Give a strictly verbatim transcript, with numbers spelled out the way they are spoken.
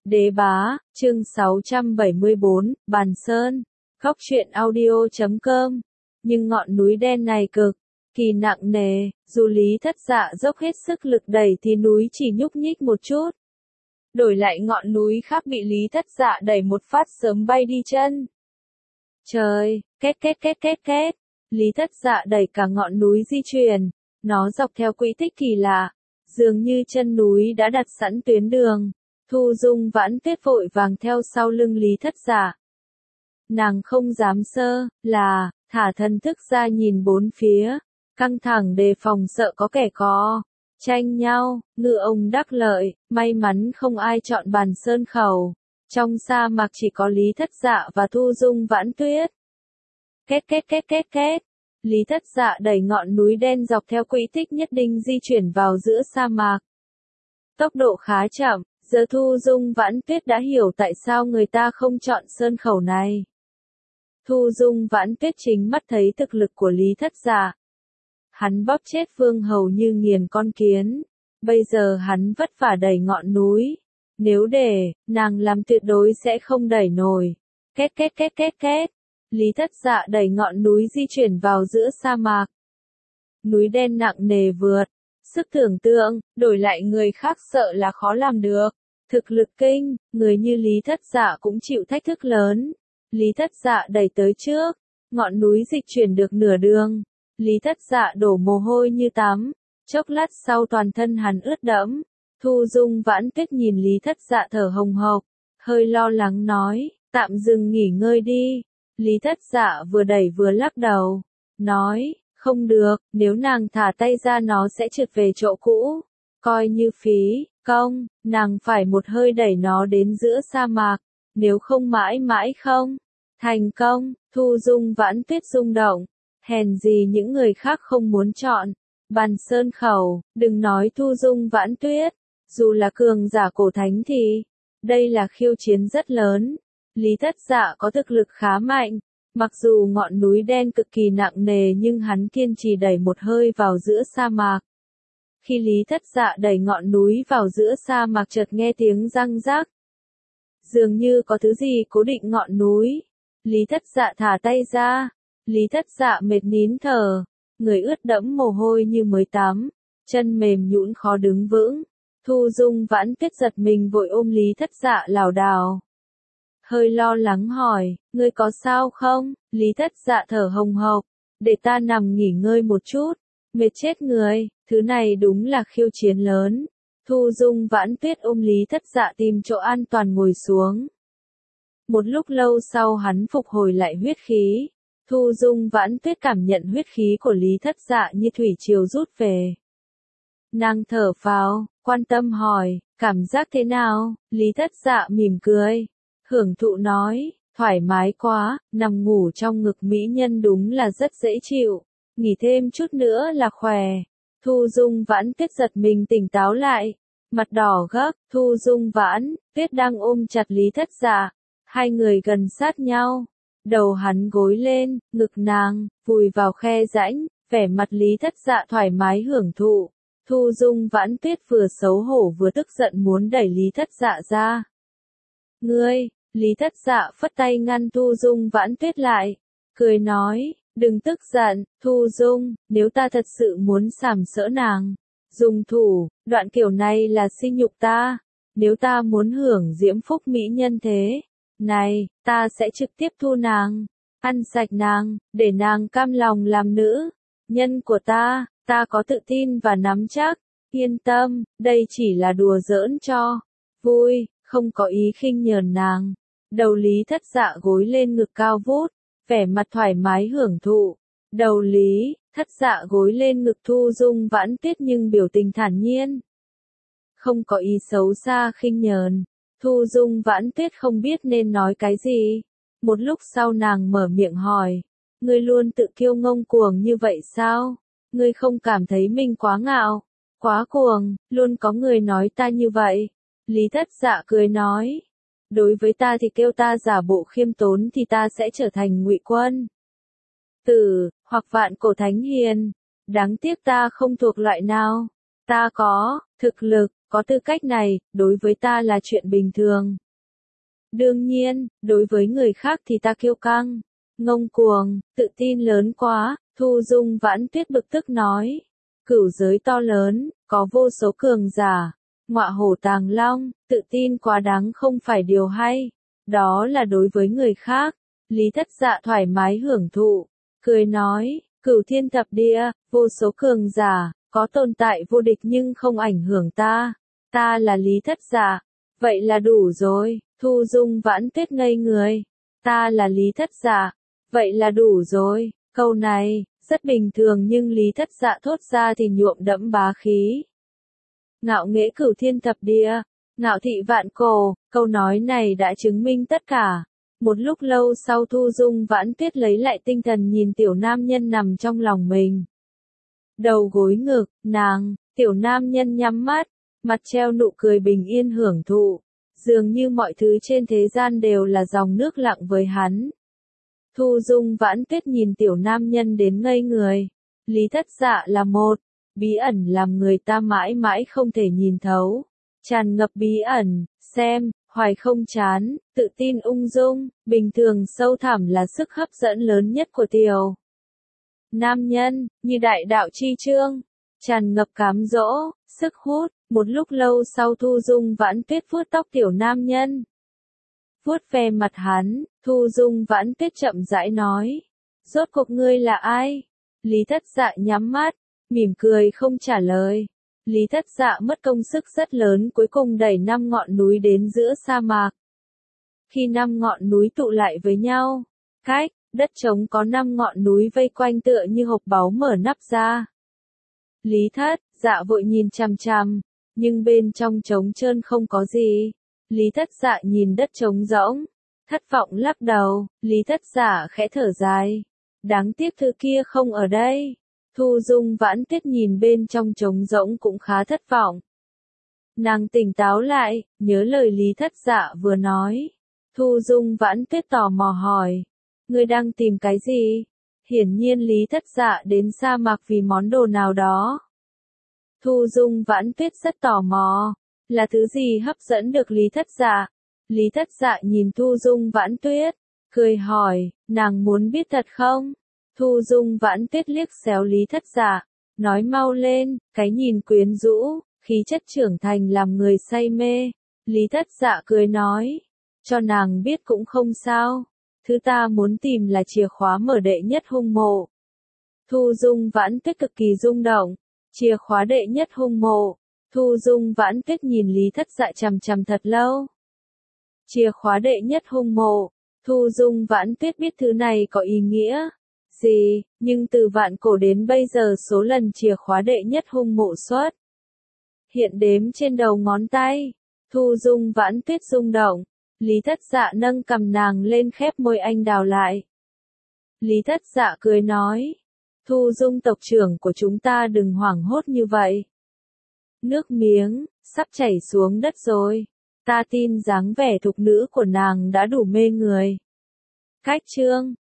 Đế bá, chương sáu trăm bảy mươi bốn, Bàn Sơn, Góc truyện audio chấm com. Nhưng ngọn núi đen này cực kỳ nặng nề, dù Lý Thất Dạ dốc hết sức lực đẩy thì núi chỉ nhúc nhích một chút. Đổi lại ngọn núi khác bị Lý Thất Dạ đẩy một phát sớm bay đi chân. Trời, két két két két két, Lý Thất Dạ đẩy cả ngọn núi di chuyển, nó dọc theo quỹ tích kỳ lạ, dường như chân núi đã đặt sẵn tuyến đường. Thu Dung Vãn Tuyết vội vàng theo sau lưng Lý Thất Dạ. Nàng không dám sơ, là, thả thần thức ra nhìn bốn phía, căng thẳng đề phòng sợ có kẻ có tranh nhau, ngư ông đắc lợi, may mắn không ai chọn Bàn Sơn khẩu. Trong sa mạc chỉ có Lý Thất Dạ và Thu Dung Vãn Tuyết. Két két két két két, Lý Thất Dạ đẩy ngọn núi đen dọc theo quỹ tích nhất định di chuyển vào giữa sa mạc. Tốc độ khá chậm. Giờ Thu Dung Vãn Tuyết đã hiểu tại sao người ta không chọn sơn khẩu này. Thu Dung Vãn Tuyết chính mắt thấy thực lực của Lý Thất Dạ. Hắn bóp chết vương hầu như nghiền con kiến. Bây giờ hắn vất vả đẩy ngọn núi. Nếu để, nàng làm tuyệt đối sẽ không đẩy nổi. Két két két két két. Lý Thất Dạ đẩy ngọn núi di chuyển vào giữa sa mạc. Núi đen nặng nề vượt. Sức tưởng tượng, đổi lại người khác sợ là khó làm được. Thực lực kinh, người như Lý Thất Dạ cũng chịu thách thức lớn. Lý Thất Dạ đẩy tới trước, ngọn núi dịch chuyển được nửa đường. Lý Thất Dạ đổ mồ hôi như tắm, chốc lát sau toàn thân hắn ướt đẫm. Thu Dung Vãn Tuyết nhìn Lý Thất Dạ thở hồng hộc, hơi lo lắng nói, tạm dừng nghỉ ngơi đi. Lý Thất Dạ vừa đẩy vừa lắc đầu, nói, không được, nếu nàng thả tay ra nó sẽ trượt về chỗ cũ, coi như phí công, nàng phải một hơi đẩy nó đến giữa sa mạc, nếu không mãi mãi không thành công. Thu Dung Vãn Tuyết rung động, hèn gì những người khác không muốn chọn Bàn Sơn khẩu, đừng nói Thu Dung Vãn Tuyết, dù là cường giả cổ thánh thì đây là khiêu chiến rất lớn. Lý Thất Dạ có thực lực khá mạnh. Mặc dù ngọn núi đen cực kỳ nặng nề nhưng hắn kiên trì đẩy một hơi vào giữa sa mạc. Khi Lý Thất Dạ đẩy ngọn núi vào giữa sa mạc chợt nghe tiếng răng rắc. Dường như có thứ gì cố định ngọn núi. Lý Thất Dạ thả tay ra. Lý Thất Dạ mệt nín thở. Người ướt đẫm mồ hôi như mới tắm. Chân mềm nhũn khó đứng vững. Thu Dung Vãn Tuyết giật mình vội ôm Lý Thất Dạ lảo đảo. Hơi lo lắng hỏi, ngươi có sao không? Lý Thất Dạ thở hồng hộc, để ta nằm nghỉ ngơi một chút, mệt chết người, thứ này đúng là khiêu chiến lớn. Thu Dung Vãn Tuyết ôm Lý Thất Dạ tìm chỗ an toàn ngồi xuống. Một lúc lâu sau hắn phục hồi lại huyết khí. Thu Dung Vãn Tuyết cảm nhận huyết khí của Lý Thất Dạ như thủy triều rút về. Nàng thở phào, quan tâm hỏi, cảm giác thế nào? Lý Thất Dạ mỉm cười. Hưởng thụ nói, thoải mái quá, nằm ngủ trong ngực mỹ nhân đúng là rất dễ chịu, nghỉ thêm chút nữa là khỏe. Thu Dung Vãn Tuyết giật mình tỉnh táo lại, mặt đỏ gấp. Thu Dung Vãn Tuyết đang ôm chặt Lý Thất Dạ, hai người gần sát nhau, đầu hắn gối lên, ngực nàng vùi vào khe rãnh, vẻ mặt Lý Thất Dạ thoải mái hưởng thụ. Thu Dung Vãn Tuyết vừa xấu hổ vừa tức giận muốn đẩy Lý Thất Dạ ra. Ngươi, Lý Thất Dạ phất tay ngăn Thu Dung Vãn Tuyết lại, cười nói, đừng tức giận, Thu Dung, nếu ta thật sự muốn sàm sỡ nàng, dùng thủ, đoạn kiểu này là sỉ nhục ta, nếu ta muốn hưởng diễm phúc mỹ nhân thế này, ta sẽ trực tiếp thu nàng, ăn sạch nàng, để nàng cam lòng làm nữ nhân của ta, ta có tự tin và nắm chắc, yên tâm, đây chỉ là đùa giỡn cho vui, không có ý khinh nhờn nàng. Đầu Lý Thất Dạ gối lên ngực cao vút, vẻ mặt thoải mái hưởng thụ. Đầu Lý Thất Dạ gối lên ngực Thu Dung Vãn Tuyết nhưng biểu tình thản nhiên. Không có ý xấu xa khinh nhờn. Thu Dung Vãn Tuyết không biết nên nói cái gì. Một lúc sau nàng mở miệng hỏi. Ngươi luôn tự kiêu ngông cuồng như vậy sao? Ngươi không cảm thấy mình quá ngạo, quá cuồng, luôn có người nói ta như vậy. Lý Thất Dạ cười nói. Đối với ta thì kêu ta giả bộ khiêm tốn thì ta sẽ trở thành Ngụy Quân Tử, hoặc Vạn Cổ Thánh Hiền. Đáng tiếc ta không thuộc loại nào. Ta có thực lực, có tư cách này, đối với ta là chuyện bình thường. Đương nhiên, đối với người khác thì ta kiêu căng, ngông cuồng, tự tin lớn quá, Thu Dung Vãn Tuyết bực tức nói. Cửu giới to lớn, có vô số cường giả, ngọa hổ tàng long, tự tin quá đáng không phải điều hay. Đó là đối với người khác. Lý Thất Dạ thoải mái hưởng thụ, cười nói, cửu thiên thập địa, vô số cường giả, có tồn tại vô địch nhưng không ảnh hưởng ta. Ta là Lý Thất Dạ. Vậy là đủ rồi. Thu Dung Vãn Tuyết ngây người. Ta là Lý Thất Dạ. Vậy là đủ rồi. Câu này, rất bình thường nhưng Lý Thất Dạ thốt ra thì nhuộm đẫm bá khí. Ngạo nghễ cửu thiên thập địa, ngạo thị vạn cổ, câu nói này đã chứng minh tất cả. Một lúc lâu sau Thu Dung Vãn Tuyết lấy lại tinh thần nhìn tiểu nam nhân nằm trong lòng mình. Đầu gối ngực, nàng, tiểu nam nhân nhắm mắt, mặt treo nụ cười bình yên hưởng thụ. Dường như mọi thứ trên thế gian đều là dòng nước lặng với hắn. Thu Dung Vãn Tuyết nhìn tiểu nam nhân đến ngây người. Lý Thất Dạ là một bí ẩn làm người ta mãi mãi không thể nhìn thấu. Tràn ngập bí ẩn, xem, hoài không chán, tự tin ung dung, bình thường sâu thẳm là sức hấp dẫn lớn nhất của tiểu nam nhân, như đại đạo chi chương, tràn ngập cám dỗ, sức hút. Một lúc lâu sau Thu Dung Vãn Tuyết vuốt tóc tiểu nam nhân. Vuốt ve mặt hắn, Thu Dung Vãn Tuyết chậm rãi nói. Rốt cuộc ngươi là ai? Lý Thất Dạ nhắm mắt, mỉm cười không trả lời. Lý Thất Dạ mất công sức rất lớn cuối cùng đẩy năm ngọn núi đến giữa sa mạc. Khi năm ngọn núi tụ lại với nhau, cách, đất trống có năm ngọn núi vây quanh tựa như hộp báu mở nắp ra. Lý Thất Dạ vội nhìn chằm chằm, nhưng bên trong trống trơn không có gì. Lý Thất Dạ nhìn đất trống rỗng, thất vọng lắc đầu. Lý Thất Dạ khẽ thở dài. Đáng tiếc thứ kia không ở đây. Thu Dung Vãn Tuyết nhìn bên trong trống rỗng cũng khá thất vọng. Nàng tỉnh táo lại, nhớ lời Lý Thất Dạ vừa nói. Thu Dung Vãn Tuyết tò mò hỏi. Ngươi đang tìm cái gì? Hiển nhiên Lý Thất Dạ đến sa mạc vì món đồ nào đó. Thu Dung Vãn Tuyết rất tò mò. Là thứ gì hấp dẫn được Lý Thất Dạ? Lý Thất Dạ nhìn Thu Dung Vãn Tuyết, cười hỏi, nàng muốn biết thật không? Thu Dung Vãn Tuyết liếc xéo Lý Thất Dạ, nói mau lên, cái nhìn quyến rũ, khí chất trưởng thành làm người say mê. Lý Thất Dạ cười nói, cho nàng biết cũng không sao. Thứ ta muốn tìm là chìa khóa mở đệ nhất hung mộ. Thu Dung Vãn Tuyết cực kỳ rung động. Chìa khóa đệ nhất hung mộ. Thu Dung Vãn Tuyết nhìn Lý Thất Dạ chằm chằm thật lâu. Chìa khóa đệ nhất hung mộ. Thu Dung Vãn Tuyết biết thứ này có ý nghĩa gì, nhưng từ vạn cổ đến bây giờ số lần chìa khóa đệ nhất hung mộ xuất hiện đếm trên đầu ngón tay. Thu Dung Vãn Tuyết rung động. Lý Thất Dạ nâng cầm nàng lên khép môi anh đào lại. Lý Thất Dạ cười nói. Thu Dung tộc trưởng của chúng ta đừng hoảng hốt như vậy. Nước miếng, sắp chảy xuống đất rồi. Ta tin dáng vẻ thục nữ của nàng đã đủ mê người. Cách chương